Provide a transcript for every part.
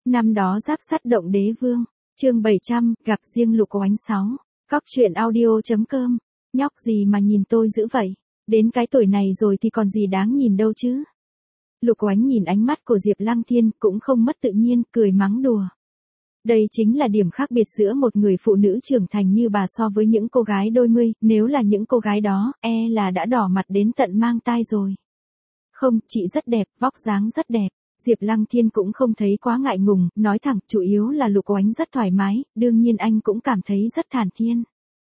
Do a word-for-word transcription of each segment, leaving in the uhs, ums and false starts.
Năm đó giáp sắt động đế vương, chương bảy trăm, gặp riêng Lục Oánh sáu. Cóc truyện audio.com. Nhóc gì mà nhìn tôi dữ vậy? Đến cái tuổi này rồi thì còn gì đáng nhìn đâu chứ? Lục Oánh nhìn ánh mắt của Diệp Lăng Thiên cũng không mất tự nhiên, cười mắng đùa. Đây chính là điểm khác biệt giữa một người phụ nữ trưởng thành như bà so với những cô gái đôi mươi, nếu là những cô gái đó, e là đã đỏ mặt đến tận mang tai rồi. Không, chị rất đẹp, vóc dáng rất đẹp. Diệp Lăng Thiên cũng không thấy quá ngại ngùng, nói thẳng, chủ yếu là Lục Oánh rất thoải mái, đương nhiên anh cũng cảm thấy rất thản nhiên.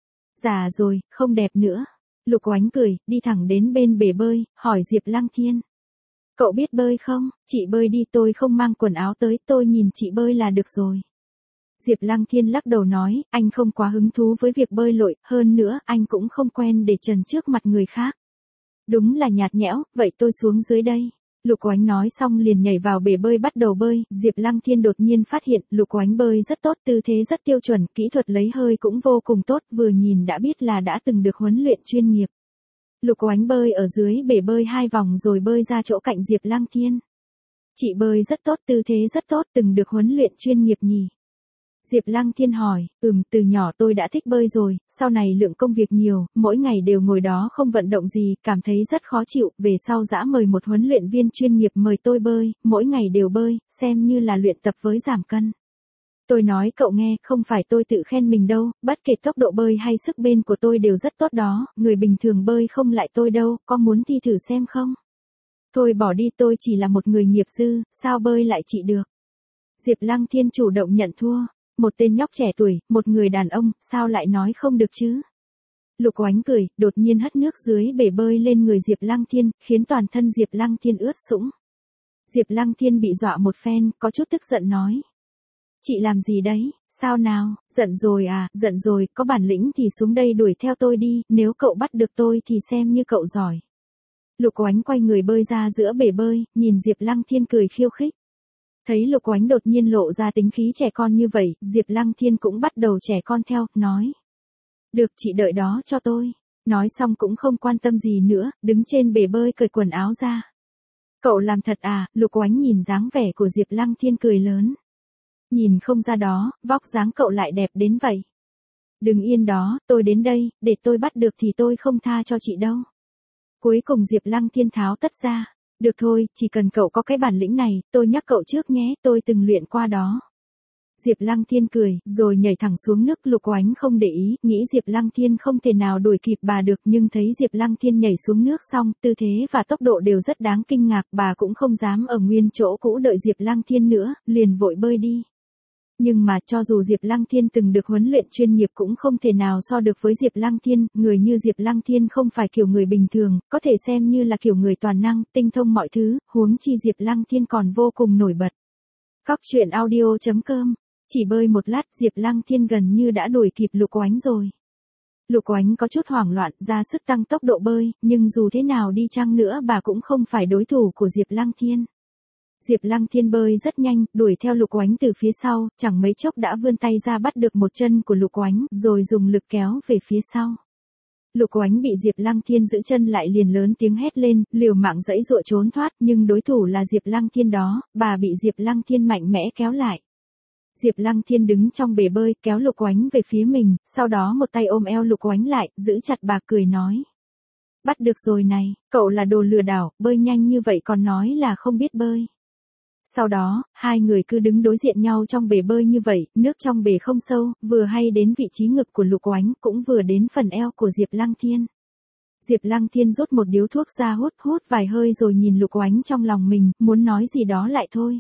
Già rồi, không đẹp nữa. Lục Oánh cười, đi thẳng đến bên bể bơi, hỏi Diệp Lăng Thiên. Cậu biết bơi không? Chị bơi đi, tôi không mang quần áo tới, tôi nhìn chị bơi là được rồi. Diệp Lăng Thiên lắc đầu nói, anh không quá hứng thú với việc bơi lội, hơn nữa, anh cũng không quen để trần trước mặt người khác. Đúng là nhạt nhẽo, vậy tôi xuống dưới đây. Lục Oánh nói xong liền nhảy vào bể bơi bắt đầu bơi, Diệp Lăng Thiên đột nhiên phát hiện Lục Oánh bơi rất tốt, tư thế rất tiêu chuẩn, kỹ thuật lấy hơi cũng vô cùng tốt, vừa nhìn đã biết là đã từng được huấn luyện chuyên nghiệp. Lục Oánh bơi ở dưới bể bơi hai vòng rồi bơi ra chỗ cạnh Diệp Lăng Thiên. Chị bơi rất tốt, tư thế rất tốt, từng được huấn luyện chuyên nghiệp nhỉ? Diệp Lăng Thiên hỏi, ừm, từ nhỏ tôi đã thích bơi rồi, sau này lượng công việc nhiều, mỗi ngày đều ngồi đó không vận động gì, cảm thấy rất khó chịu, về sau dã mời một huấn luyện viên chuyên nghiệp mời tôi bơi, mỗi ngày đều bơi, xem như là luyện tập với giảm cân. Tôi nói cậu nghe, không phải tôi tự khen mình đâu, bất kể tốc độ bơi hay sức bền của tôi đều rất tốt đó, người bình thường bơi không lại tôi đâu, có muốn thi thử xem không? Thôi bỏ đi, tôi chỉ là một người nghiệp dư, sao bơi lại chị được? Diệp Lăng Thiên chủ động nhận thua. Một tên nhóc trẻ tuổi, một người đàn ông, sao lại nói không được chứ? Lục Oánh cười, đột nhiên hất nước dưới bể bơi lên người Diệp Lăng Thiên, khiến toàn thân Diệp Lăng Thiên ướt sũng. Diệp Lăng Thiên bị dọa một phen, có chút tức giận nói. Chị làm gì đấy, sao nào, giận rồi à, giận rồi, có bản lĩnh thì xuống đây đuổi theo tôi đi, nếu cậu bắt được tôi thì xem như cậu giỏi. Lục Oánh quay người bơi ra giữa bể bơi, nhìn Diệp Lăng Thiên cười khiêu khích. Thấy Lục Oánh đột nhiên lộ ra tính khí trẻ con như vậy, Diệp Lăng Thiên cũng bắt đầu trẻ con theo, nói. Được, chị đợi đó cho tôi. Nói xong cũng không quan tâm gì nữa, đứng trên bể bơi cởi quần áo ra. Cậu làm thật à? Lục Oánh nhìn dáng vẻ của Diệp Lăng Thiên cười lớn. Nhìn không ra đó, vóc dáng cậu lại đẹp đến vậy. Đừng yên đó, tôi đến đây, để tôi bắt được thì tôi không tha cho chị đâu. Cuối cùng Diệp Lăng Thiên tháo tất ra. Được thôi, chỉ cần cậu có cái bản lĩnh này, tôi nhắc cậu trước nhé, tôi từng luyện qua đó. Diệp Lăng Thiên cười, rồi nhảy thẳng xuống nước. Lục Oánh không để ý, nghĩ Diệp Lăng Thiên không thể nào đuổi kịp bà được, nhưng thấy Diệp Lăng Thiên nhảy xuống nước xong, tư thế và tốc độ đều rất đáng kinh ngạc, bà cũng không dám ở nguyên chỗ cũ đợi Diệp Lăng Thiên nữa, liền vội bơi đi. Nhưng mà cho dù Diệp Lăng Thiên từng được huấn luyện chuyên nghiệp cũng không thể nào so được với Diệp Lăng Thiên, người như Diệp Lăng Thiên không phải kiểu người bình thường, có thể xem như là kiểu người toàn năng, tinh thông mọi thứ, huống chi Diệp Lăng Thiên còn vô cùng nổi bật. Cóc truyện audio.com. Chỉ bơi một lát Diệp Lăng Thiên gần như đã đuổi kịp Lục Oánh rồi. Lục Oánh có chút hoảng loạn, ra sức tăng tốc độ bơi, nhưng dù thế nào đi chăng nữa bà cũng không phải đối thủ của Diệp Lăng Thiên. Diệp Lăng Thiên bơi rất nhanh, đuổi theo Lục Oánh từ phía sau, chẳng mấy chốc đã vươn tay ra bắt được một chân của Lục Oánh, rồi dùng lực kéo về phía sau. Lục Oánh bị Diệp Lăng Thiên giữ chân lại liền lớn tiếng hét lên, liều mạng giãy giụa trốn thoát, nhưng đối thủ là Diệp Lăng Thiên đó, bà bị Diệp Lăng Thiên mạnh mẽ kéo lại. Diệp Lăng Thiên đứng trong bể bơi, kéo Lục Oánh về phía mình, sau đó một tay ôm eo Lục Oánh lại, giữ chặt bà cười nói. Bắt được rồi này, cậu là đồ lừa đảo, bơi nhanh như vậy còn nói là không biết bơi. Sau đó, hai người cứ đứng đối diện nhau trong bể bơi như vậy, nước trong bể không sâu, vừa hay đến vị trí ngực của Lục Oánh, cũng vừa đến phần eo của Diệp Lăng Thiên. Diệp Lăng Thiên rút một điếu thuốc ra hút hút vài hơi rồi nhìn Lục Oánh trong lòng mình, muốn nói gì đó lại thôi.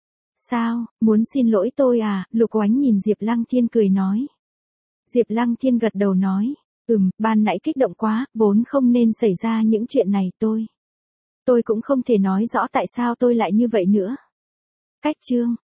Sao, muốn xin lỗi tôi à? Lục Oánh nhìn Diệp Lăng Thiên cười nói. Diệp Lăng Thiên gật đầu nói, ừm, ban nãy kích động quá, vốn không nên xảy ra những chuyện này, tôi. Tôi cũng không thể nói rõ tại sao tôi lại như vậy nữa. Cách chương.